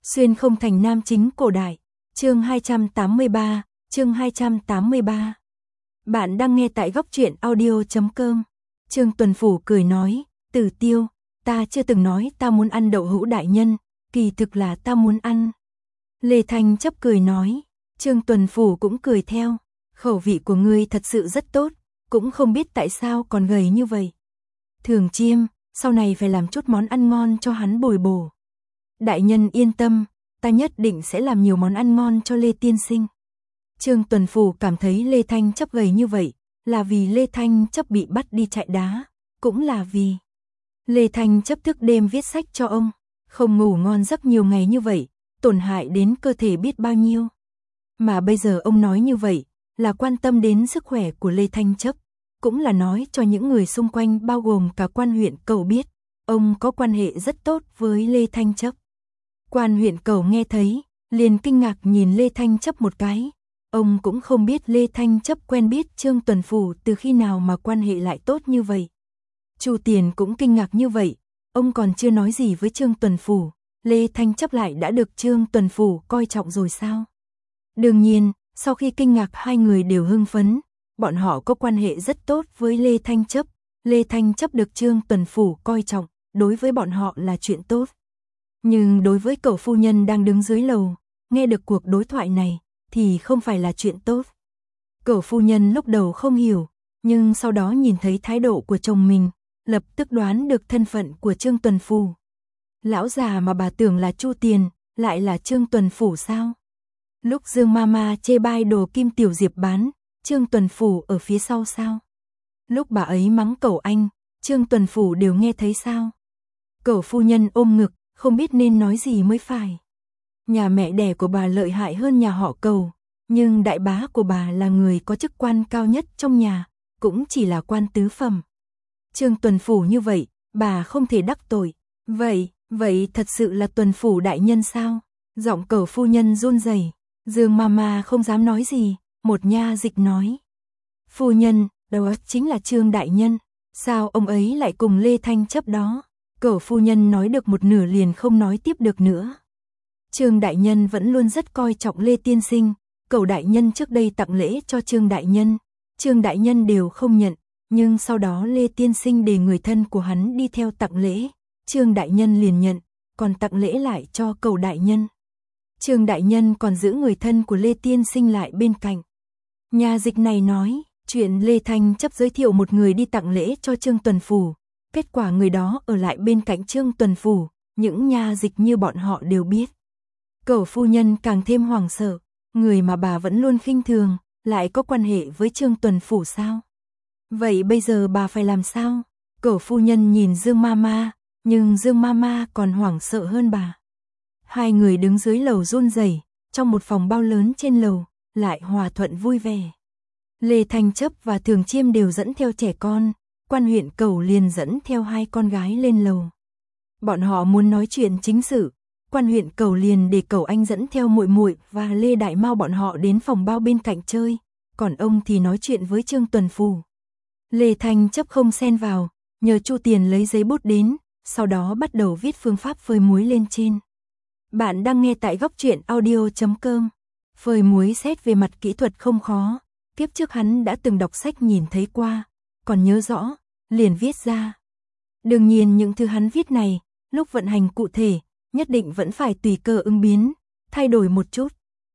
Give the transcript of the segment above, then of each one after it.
Xuyên không thành nam chính cổ đại. Chương 283, chương 283. Bạn đang nghe tại góc truyện audio.com. Trương Tuần Phủ cười nói, Tử Tiêu, ta chưa từng nói ta muốn ăn đậu hũ đại nhân, kỳ thực là ta muốn ăn. Lê Thanh Chấp cười nói, Trương Tuần Phủ cũng cười theo, khẩu vị của ngươi thật sự rất tốt, cũng không biết tại sao còn gầy như vậy. Thường Chiêm, sau này phải làm chút món ăn ngon cho hắn bồi bổ. Đại nhân yên tâm, ta nhất định sẽ làm nhiều món ăn ngon cho Lê Tiên Sinh. Trương Tuần Phủ cảm thấy Lê Thanh Chấp gầy như vậy, là vì Lê Thanh Chấp bị bắt đi chạy đá, cũng là vì Lê Thanh Chấp thức đêm viết sách cho ông, không ngủ ngon giấc nhiều ngày như vậy, tổn hại đến cơ thể biết bao nhiêu. Mà bây giờ ông nói như vậy, là quan tâm đến sức khỏe của Lê Thanh Chấp, cũng là nói cho những người xung quanh bao gồm cả quan huyện Cầu biết, ông có quan hệ rất tốt với Lê Thanh Chấp. Quan huyện Cầu nghe thấy, liền kinh ngạc nhìn Lê Thanh Chấp một cái, ông cũng không biết Lê Thanh Chấp quen biết Trương Tuần Phủ từ khi nào mà quan hệ lại tốt như vậy. Chu Tiền cũng kinh ngạc như vậy, ông còn chưa nói gì với Trương Tuần Phủ, Lê Thanh Chấp lại đã được Trương Tuần Phủ coi trọng rồi sao? Đương nhiên, sau khi kinh ngạc hai người đều hưng phấn, bọn họ có quan hệ rất tốt với Lê Thanh Chấp, Lê Thanh Chấp được Trương Tuần Phủ coi trọng, đối với bọn họ là chuyện tốt. Nhưng đối với cậu phu nhân đang đứng dưới lầu, nghe được cuộc đối thoại này, thì không phải là chuyện tốt. Cậu phu nhân lúc đầu không hiểu, nhưng sau đó nhìn thấy thái độ của chồng mình, lập tức đoán được thân phận của Trương Tuần Phủ. Lão già mà bà tưởng là Chu Tiền, lại là Trương Tuần Phủ sao? Lúc Dương Mama chê bai đồ Kim Tiểu Diệp bán, Trương Tuần Phủ ở phía sau sao? Lúc bà ấy mắng cậu anh, Trương Tuần Phủ đều nghe thấy sao? Cậu phu nhân ôm ngực, không biết nên nói gì mới phải. Nhà mẹ đẻ của bà lợi hại hơn nhà họ Cầu, nhưng đại bá của bà là người có chức quan cao nhất trong nhà, cũng chỉ là quan tứ phẩm. Trương Tuần Phủ như vậy, bà không thể đắc tội. Vậy thật sự là Tuần Phủ đại nhân sao? Giọng cậu phu nhân run rẩy. Dương Mama không dám nói gì, một nha dịch nói. Phu nhân, đó chính là Trương đại nhân, sao ông ấy lại cùng Lê Thanh Chấp đó? Cậu phu nhân nói được một nửa liền không nói tiếp được nữa. Trương đại nhân vẫn luôn rất coi trọng Lê Tiên Sinh, cậu đại nhân trước đây tặng lễ cho Trương đại nhân đều không nhận, nhưng sau đó Lê Tiên Sinh để người thân của hắn đi theo tặng lễ, Trương đại nhân liền nhận, còn tặng lễ lại cho cậu đại nhân. Trương đại nhân còn giữ người thân của Lê Tiên Sinh lại bên cạnh. Nhà dịch này nói, chuyện Lê Thanh Chấp giới thiệu một người đi tặng lễ cho Trương Tuần Phủ, kết quả người đó ở lại bên cạnh Trương Tuần Phủ, những nha dịch như bọn họ đều biết. Cậu phu nhân càng thêm hoảng sợ, người mà bà vẫn luôn khinh thường, lại có quan hệ với Trương Tuần Phủ sao? Vậy bây giờ bà phải làm sao? Cậu phu nhân nhìn Dương Mama, nhưng Dương Mama còn hoảng sợ hơn bà. Hai người đứng dưới lầu run rẩy, trong một phòng bao lớn trên lầu, lại hòa thuận vui vẻ. Lê Thanh Chấp và Thường Chiêm đều dẫn theo trẻ con, quan huyện Cầu liền dẫn theo hai con gái lên lầu. Bọn họ muốn nói chuyện chính sự, quan huyện Cầu liền để Cầu anh dẫn theo muội muội và Lê Đại Mao bọn họ đến phòng bao bên cạnh chơi, còn ông thì nói chuyện với Trương Tuần Phủ. Lê Thanh Chấp không xen vào, nhờ Chu Tiền lấy giấy bút đến, sau đó bắt đầu viết phương pháp phơi muối lên trên. Bạn đang nghe tại góc truyện audio.com. Phơi muối xét về mặt kỹ thuật không khó, kiếp trước hắn đã từng đọc sách nhìn thấy qua, còn nhớ rõ, liền viết ra. Đương nhiên những thứ hắn viết này, lúc vận hành cụ thể, nhất định vẫn phải tùy cơ ứng biến, thay đổi một chút.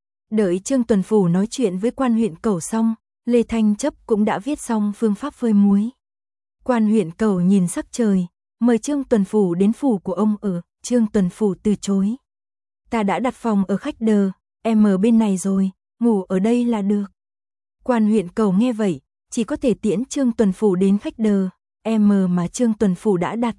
Đợi Trương Tuần Phủ nói chuyện với quan huyện Cầu xong, Lê Thanh Chấp cũng đã viết xong phương pháp phơi muối. Quan huyện Cầu nhìn sắc trời, mời Trương Tuần Phủ đến phủ của ông ở, Trương Tuần Phủ từ chối. Ta đã đặt phòng ở khách đờ, em ở bên này rồi, ngủ ở đây là được. Quan huyện Cầu nghe vậy, chỉ có thể tiễn Trương Tuần Phủ đến khách đờ, em mà Trương Tuần Phủ đã đặt.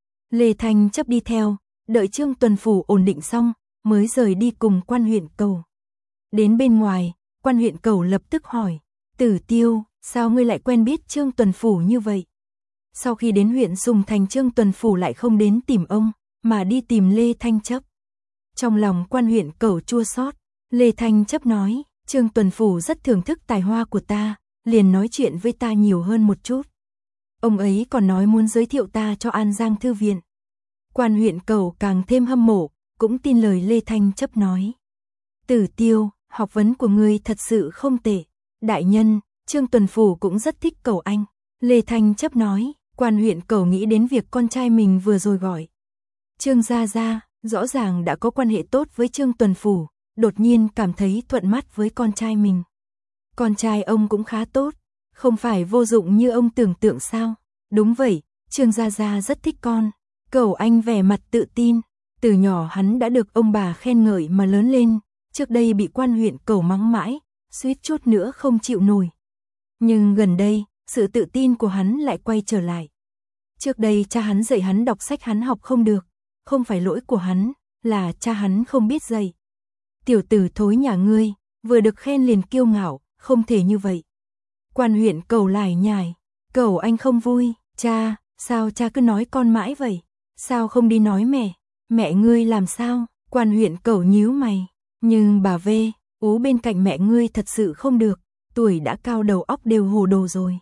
Lê Thanh Chấp đi theo, đợi Trương Tuần Phủ ổn định xong, mới rời đi cùng quan huyện Cầu. Đến bên ngoài, quan huyện Cầu lập tức hỏi, Tử Tiêu, sao ngươi lại quen biết Trương Tuần Phủ như vậy? Sau khi đến huyện Sùng Thành Trương Tuần Phủ lại không đến tìm ông, mà đi tìm Lê Thanh Chấp. Trong lòng quan huyện Cầu chua xót, Lê Thanh Chấp nói, Trương Tuần Phủ rất thưởng thức tài hoa của ta, liền nói chuyện với ta nhiều hơn một chút. Ông ấy còn nói muốn giới thiệu ta cho An Giang Thư viện. Quan huyện Cầu càng thêm hâm mộ, cũng tin lời Lê Thanh Chấp nói. Tử Tiêu, học vấn của ngươi thật sự không tệ. Đại nhân, Trương Tuần Phủ cũng rất thích cậu anh. Lê Thanh Chấp nói, quan huyện cậu nghĩ đến việc con trai mình vừa rồi gọi. Trương Gia Gia, rõ ràng đã có quan hệ tốt với Trương Tuần Phủ, đột nhiên cảm thấy thuận mắt với con trai mình. Con trai ông cũng khá tốt, không phải vô dụng như ông tưởng tượng sao? Đúng vậy, Trương Gia Gia rất thích con. Cậu anh vẻ mặt tự tin, từ nhỏ hắn đã được ông bà khen ngợi mà lớn lên, trước đây bị quan huyện cậu mắng mãi, suýt chút nữa không chịu nổi. Nhưng gần đây, sự tự tin của hắn lại quay trở lại. Trước đây cha hắn dạy hắn đọc sách hắn học không được, không phải lỗi của hắn, là cha hắn không biết dạy. Tiểu tử thối nhà ngươi, vừa được khen liền kiêu ngạo, không thể như vậy. Quan huyện cậu lải nhải, cậu anh không vui, cha, sao cha cứ nói con mãi vậy? Sao không đi nói mẹ ngươi làm sao? Quan huyện cậu nhíu mày, nhưng bà V, ú bên cạnh mẹ ngươi thật sự không được, tuổi đã cao đầu óc đều hồ đồ rồi.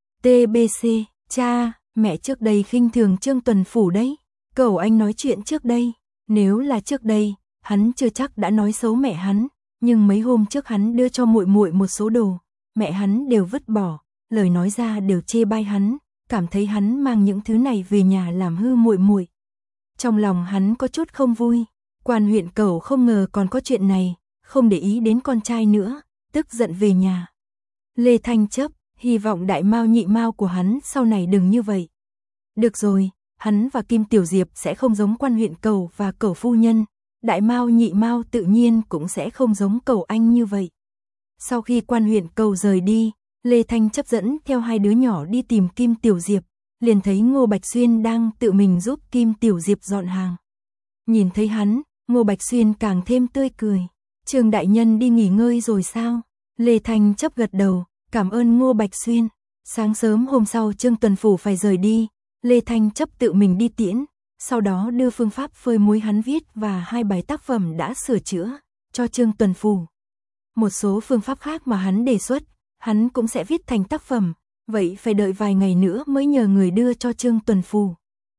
TBC, cha, mẹ trước đây khinh thường Trương Tuần Phủ đấy. Cậu anh nói chuyện trước đây, nếu là trước đây, hắn chưa chắc đã nói xấu mẹ hắn, nhưng mấy hôm trước hắn đưa cho muội muội một số đồ, mẹ hắn đều vứt bỏ, lời nói ra đều chê bai hắn, cảm thấy hắn mang những thứ này về nhà làm hư muội muội. Trong lòng hắn có chút không vui, quan huyện cậu không ngờ còn có chuyện này, không để ý đến con trai nữa, tức giận về nhà. Lê Thanh Chấp, hy vọng đại mao nhị mao của hắn sau này đừng như vậy. Được rồi, hắn và Kim Tiểu Diệp sẽ không giống quan huyện cậu và cậu phu nhân, đại mao nhị mao tự nhiên cũng sẽ không giống cậu anh như vậy. Sau khi quan huyện cậu rời đi, Lê Thanh Chấp dẫn theo hai đứa nhỏ đi tìm Kim Tiểu Diệp, liền thấy Ngô Bạch Xuyên đang tự mình giúp Kim Tiểu Diệp dọn hàng. Nhìn thấy hắn, Ngô Bạch Xuyên càng thêm tươi cười. Trương đại nhân đi nghỉ ngơi rồi sao? Lê Thanh Chấp gật đầu, cảm ơn Ngô Bạch Xuyên. Sáng sớm hôm sau Trương Tuần Phủ phải rời đi, Lê Thanh Chấp tự mình đi tiễn, sau đó đưa phương pháp phơi muối hắn viết và 2 bài tác phẩm đã sửa chữa cho Trương Tuần Phủ. Một số phương pháp khác mà hắn đề xuất, hắn cũng sẽ viết thành tác phẩm, vậy phải đợi vài ngày nữa mới nhờ người đưa cho Trương Tuần Phủ.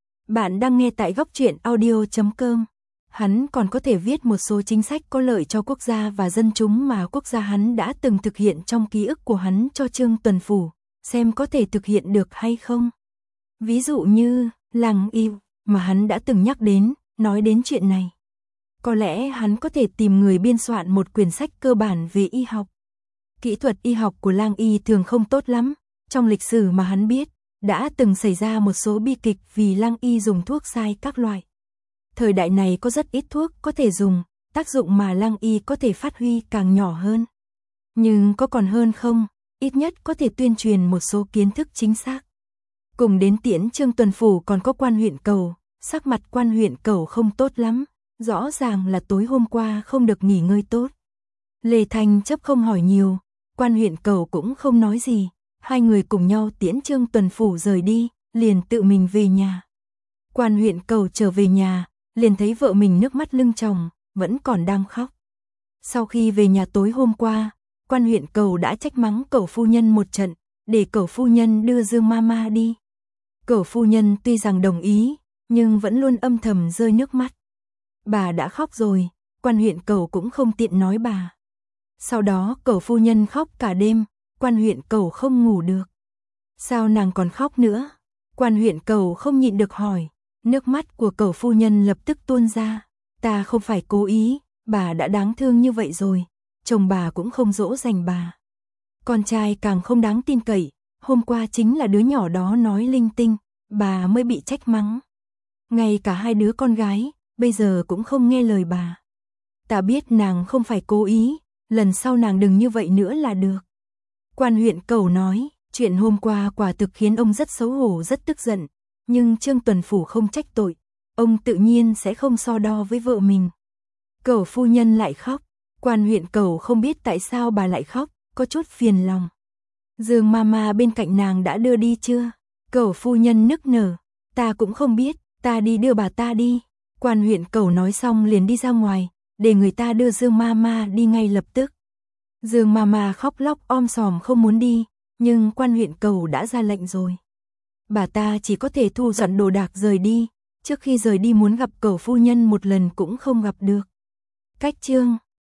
Bạn đang nghe tại goctruyện.audio.com. Hắn còn có thể viết một số chính sách có lợi cho quốc gia và dân chúng mà quốc gia hắn đã từng thực hiện trong ký ức của hắn cho Trương Tuần Phủ, xem có thể thực hiện được hay không. Ví dụ như, làng y, mà hắn đã từng nhắc đến, nói đến chuyện này. Có lẽ hắn có thể tìm người biên soạn một quyển sách cơ bản về y học. Kỹ thuật y học của lang y thường không tốt lắm, trong lịch sử mà hắn biết, đã từng xảy ra một số bi kịch vì lang y dùng thuốc sai các loại. Thời đại này có rất ít thuốc có thể dùng, tác dụng mà lang y có thể phát huy càng nhỏ hơn. Nhưng có còn hơn không, ít nhất có thể tuyên truyền một số kiến thức chính xác. Cùng đến tiễn Trương Tuần Phủ còn có quan huyện Cầu, sắc mặt quan huyện Cầu không tốt lắm, rõ ràng là tối hôm qua không được nghỉ ngơi tốt. Lê Thanh Chấp không hỏi nhiều, quan huyện Cầu cũng không nói gì, hai người cùng nhau tiễn Trương Tuần Phủ rời đi, liền tự mình về nhà. Quan huyện Cầu trở về nhà, liền thấy vợ mình nước mắt lưng tròng, vẫn còn đang khóc. Sau khi về nhà tối hôm qua, quan huyện Cầu đã trách mắng cậu phu nhân một trận, để cậu phu nhân đưa Dương Mama đi. Cậu phu nhân tuy rằng đồng ý, nhưng vẫn luôn âm thầm rơi nước mắt. Bà đã khóc rồi, quan huyện Cầu cũng không tiện nói bà. Sau đó cậu phu nhân khóc cả đêm, quan huyện Cầu không ngủ được. Sao nàng còn khóc nữa? Quan huyện Cầu không nhịn được hỏi. Nước mắt của cậu phu nhân lập tức tuôn ra. Ta không phải cố ý, bà đã đáng thương như vậy rồi, chồng bà cũng không dỗ dành bà. Con trai càng không đáng tin cậy, hôm qua chính là đứa nhỏ đó nói linh tinh, bà mới bị trách mắng. Ngay cả hai đứa con gái, bây giờ cũng không nghe lời bà. Ta biết nàng không phải cố ý, lần sau nàng đừng như vậy nữa là được. Quan huyện Cầu nói, chuyện hôm qua quả thực khiến ông rất xấu hổ rất tức giận, nhưng Trương Tuần Phủ không trách tội, ông tự nhiên sẽ không so đo với vợ mình. Cậu phu nhân lại khóc, quan huyện Cầu không biết tại sao bà lại khóc, có chút phiền lòng. Dương Mama bên cạnh nàng đã đưa đi chưa? Cậu phu nhân nức nở, ta cũng không biết, ta đi đưa bà ta đi. Quan huyện Cầu nói xong liền đi ra ngoài, để người ta đưa Dương Mama đi ngay lập tức. Dương Mama khóc lóc om sòm không muốn đi, nhưng quan huyện Cầu đã ra lệnh rồi. Bà ta chỉ có thể thu dọn đồ đạc rời đi, trước khi rời đi muốn gặp cẩu phu nhân một lần cũng không gặp được. Cách chương